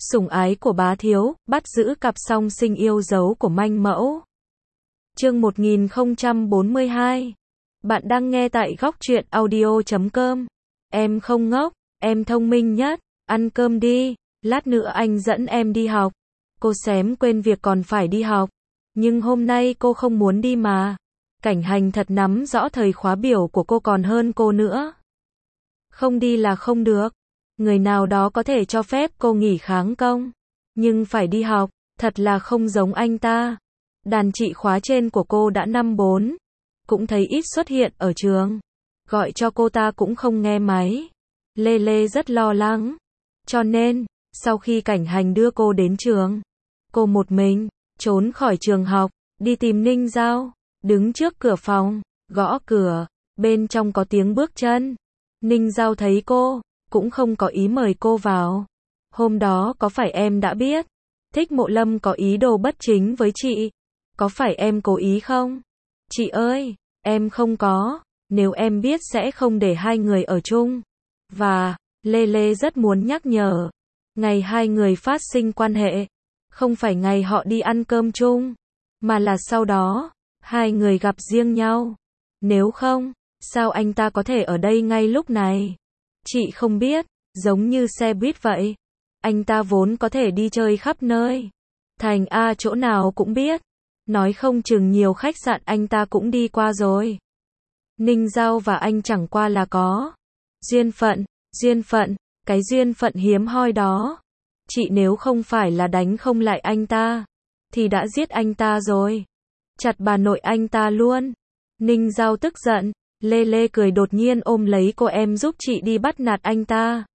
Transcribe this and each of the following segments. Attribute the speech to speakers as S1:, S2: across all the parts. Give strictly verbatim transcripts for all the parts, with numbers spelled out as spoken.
S1: Sủng ái của bá thiếu, bắt giữ cặp song sinh yêu dấu của manh mẫu. Chương một nghìn không trăm bốn mươi hai. Bạn đang nghe tại góc truyện audio chấm com. Em không ngốc, em thông minh nhất, ăn cơm đi, lát nữa anh dẫn em đi học. Cô xém quên việc còn phải đi học, nhưng hôm nay cô không muốn đi mà. Cảnh Hành thật nắm rõ thời khóa biểu của cô còn hơn cô nữa. Không đi là không được. Người nào đó có thể cho phép cô nghỉ kháng công, nhưng phải đi học, thật là không giống anh ta. Đàn chị khóa trên của cô đã năm bốn, cũng thấy ít xuất hiện ở trường. Gọi cho cô ta cũng không nghe máy. Lê Lê rất lo lắng. Cho nên, sau khi Cảnh Hành đưa cô đến trường, cô một mình, trốn khỏi trường học, đi tìm Ninh Giao, đứng trước cửa phòng, gõ cửa, bên trong có tiếng bước chân. Ninh Giao thấy cô, cũng không có ý mời cô vào. Hôm đó có phải em đã biết, Thích Mộ Lâm có ý đồ bất chính với chị? Có phải em cố ý không? Chị ơi, em không có, nếu em biết sẽ không để hai người ở chung. Và, Lê Lê rất muốn nhắc nhở, ngày hai người phát sinh quan hệ, không phải ngày họ đi ăn cơm chung, mà là sau đó, hai người gặp riêng nhau. Nếu không, sao anh ta có thể ở đây ngay lúc này? Chị không biết, giống như xe buýt vậy. Anh ta vốn có thể đi chơi khắp nơi. Thành A chỗ nào cũng biết. Nói không chừng nhiều khách sạn anh ta cũng đi qua rồi. Ninh Giao và anh chẳng qua là có duyên phận, duyên phận, cái duyên phận hiếm hoi đó. Chị nếu không phải là đánh không lại anh ta, thì đã giết anh ta rồi. Chặt bà nội anh ta luôn. Ninh Giao tức giận. Lê Lê cười đột nhiên ôm lấy cô, em giúp chị đi bắt nạt anh ta.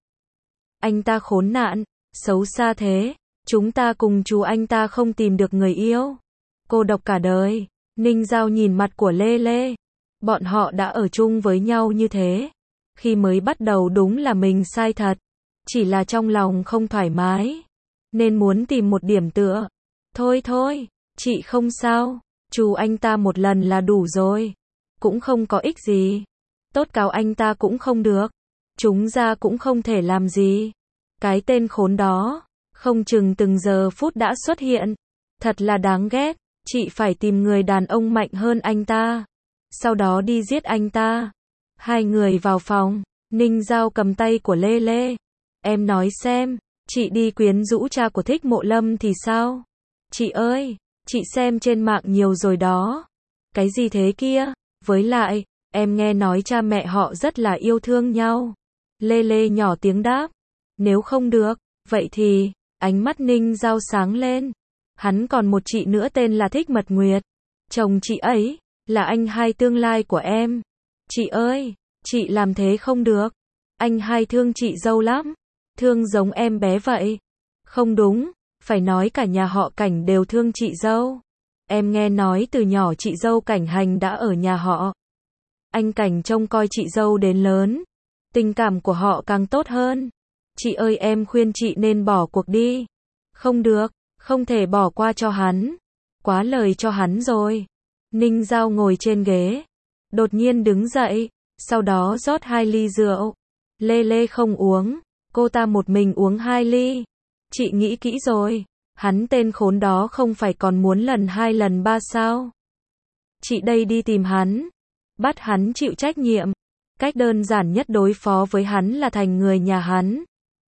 S1: Anh ta khốn nạn, xấu xa thế, chúng ta cùng chú anh ta không tìm được người yêu. Cô độc cả đời. Ninh Giao nhìn mặt của Lê Lê. Bọn họ đã ở chung với nhau như thế. Khi mới bắt đầu đúng là mình sai thật. Chỉ là trong lòng không thoải mái, nên muốn tìm một điểm tựa. Thôi thôi, chị không sao, chú anh ta một lần là đủ rồi. Cũng không có ích gì. Tốt cáo anh ta cũng không được. Chúng ra cũng không thể làm gì. Cái tên khốn đó, không chừng từng giờ phút đã xuất hiện. Thật là đáng ghét. Chị phải tìm người đàn ông mạnh hơn anh ta, sau đó đi giết anh ta. Hai người vào phòng. Ninh Giao cầm tay của Lê Lê. Em nói xem, chị đi quyến rũ cha của Thích Mộ Lâm thì sao? Chị ơi, chị xem trên mạng nhiều rồi đó. Cái gì thế kia? Với lại, em nghe nói cha mẹ họ rất là yêu thương nhau. Lê Lê nhỏ tiếng đáp. Nếu không được, vậy thì, ánh mắt Ninh Giao sáng lên. Hắn còn một chị nữa tên là Thích Mật Nguyệt. Chồng chị ấy, là anh hai tương lai của em. Chị ơi, chị làm thế không được. Anh hai thương chị dâu lắm. Thương giống em bé vậy. Không đúng, phải nói cả nhà họ Cảnh đều thương chị dâu. Em nghe nói từ nhỏ chị dâu Cảnh Hành đã ở nhà họ. Anh Cảnh trông coi chị dâu đến lớn. Tình cảm của họ càng tốt hơn. Chị ơi, em khuyên chị nên bỏ cuộc đi. Không được, không thể bỏ qua cho hắn. Quá lời cho hắn rồi. Ninh Giao ngồi trên ghế. Đột nhiên đứng dậy. Sau đó rót hai ly rượu. Lê Lê không uống. Cô ta một mình uống hai ly. Chị nghĩ kỹ rồi. Hắn tên khốn đó không phải còn muốn lần hai lần ba sao? Chị đây đi tìm hắn. Bắt hắn chịu trách nhiệm. Cách đơn giản nhất đối phó với hắn là thành người nhà hắn.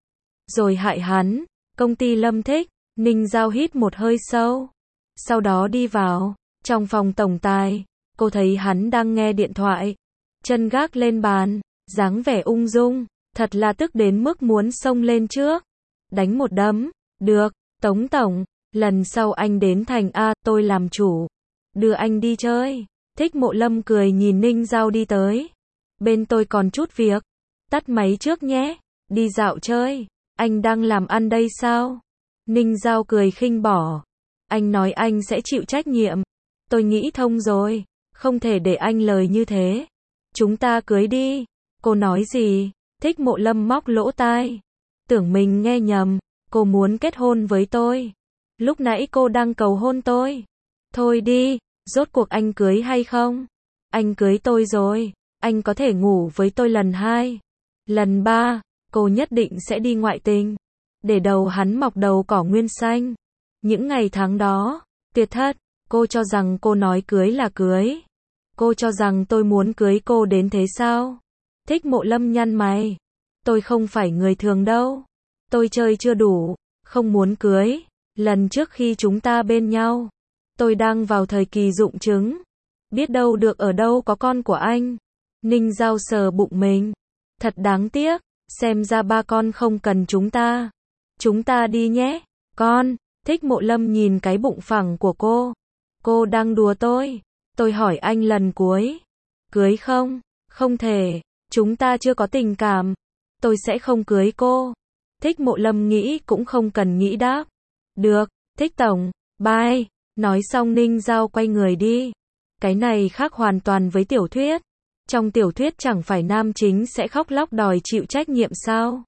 S1: Rồi hại hắn. Công ty Lâm Thích. Ninh Giao hít một hơi sâu. Sau đó đi vào. Trong phòng tổng tài. Cô thấy hắn đang nghe điện thoại. Chân gác lên bàn. Dáng vẻ ung dung. Thật là tức đến mức muốn xông lên trước. Đánh một đấm. Được. Tống tổng, lần sau anh đến thành A, tôi làm chủ. Đưa anh đi chơi. Thích Mộ Lâm cười nhìn Ninh Giao đi tới. Bên tôi còn chút việc. Tắt máy trước nhé. Đi dạo chơi. Anh đang làm ăn đây sao? Ninh Giao cười khinh bỉ. Anh nói anh sẽ chịu trách nhiệm. Tôi nghĩ thông rồi. Không thể để anh lời như thế. Chúng ta cưới đi. Cô nói gì? Thích Mộ Lâm móc lỗ tai. Tưởng mình nghe nhầm. Cô muốn kết hôn với tôi. Lúc nãy cô đang cầu hôn tôi. Thôi đi, rốt cuộc anh cưới hay không? Anh cưới tôi rồi. Anh có thể ngủ với tôi lần hai. Lần ba, cô nhất định sẽ đi ngoại tình. để đầu hắn mọc đầu cỏ nguyên xanh. Những ngày tháng đó, tuyệt thất, cô cho rằng cô nói cưới là cưới. Cô cho rằng tôi muốn cưới cô đến thế sao? Thích Mộ Lâm nhăn mày. Tôi không phải người thường đâu. Tôi chơi chưa đủ, không muốn cưới. Lần trước khi chúng ta bên nhau, tôi đang vào thời kỳ rụng trứng. Biết đâu được ở đâu có con của anh. Ninh Giao sờ bụng mình. Thật đáng tiếc, xem ra ba con không cần chúng ta. Chúng ta đi nhé, con. Thích Mộ Lâm nhìn cái bụng phẳng của cô. Cô đang đùa tôi. Tôi hỏi anh lần cuối. Cưới không? Không thể. Chúng ta chưa có tình cảm. Tôi sẽ không cưới cô. Thích Mộ Lâm nghĩ cũng không cần nghĩ đáp. Được, Thích Tổng, bye. Nói xong Ninh Giao quay người đi. Cái này khác hoàn toàn với tiểu thuyết. Trong tiểu thuyết chẳng phải nam chính sẽ khóc lóc đòi chịu trách nhiệm sao?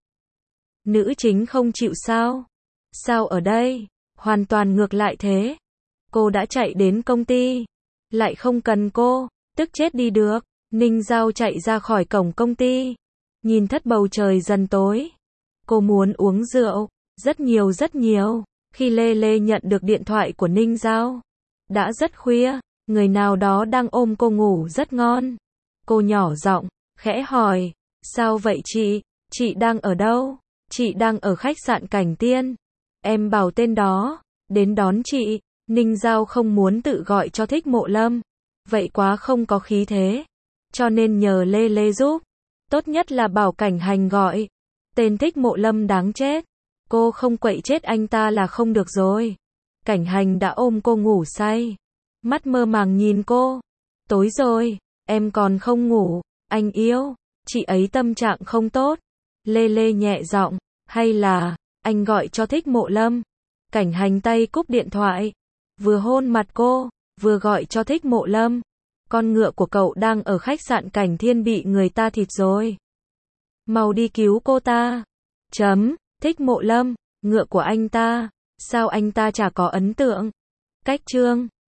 S1: Nữ chính không chịu sao? Sao ở đây? Hoàn toàn ngược lại thế. Cô đã chạy đến công ty. Lại không cần cô. Tức chết đi được. Ninh Giao chạy ra khỏi cổng công ty. Nhìn thất bầu trời dần tối. Cô muốn uống rượu. Rất nhiều rất nhiều. Khi Lê Lê nhận được điện thoại của Ninh Giao. Đã rất khuya. Người nào đó đang ôm cô ngủ rất ngon. Cô nhỏ giọng, khẽ hỏi. Sao vậy chị? Chị đang ở đâu? Chị đang ở khách sạn Cảnh Tiên. Em bảo tên đó. Đến đón chị. Ninh Giao không muốn tự gọi cho Thích Mộ Lâm. Vậy quá không có khí thế. Cho nên nhờ Lê Lê giúp. Tốt nhất là bảo Cảnh Hành gọi. Tên Thích Mộ Lâm đáng chết. Cô không quậy chết anh ta là không được rồi. Cảnh Hành đã ôm cô ngủ say. Mắt mơ màng nhìn cô. Tối rồi, em còn không ngủ. Anh yêu. Chị ấy tâm trạng không tốt. Lê Lê nhẹ giọng. Hay là, anh gọi cho Thích Mộ Lâm. Cảnh Hành tay cúp điện thoại. Vừa hôn mặt cô, vừa gọi cho Thích Mộ Lâm. Con ngựa của cậu đang ở khách sạn Cảnh Thiên bị người ta thịt rồi. Mau đi cứu cô ta. Chấm. Thích Mộ Lâm, ngựa của anh ta. Sao anh ta chả có ấn tượng? Cách chương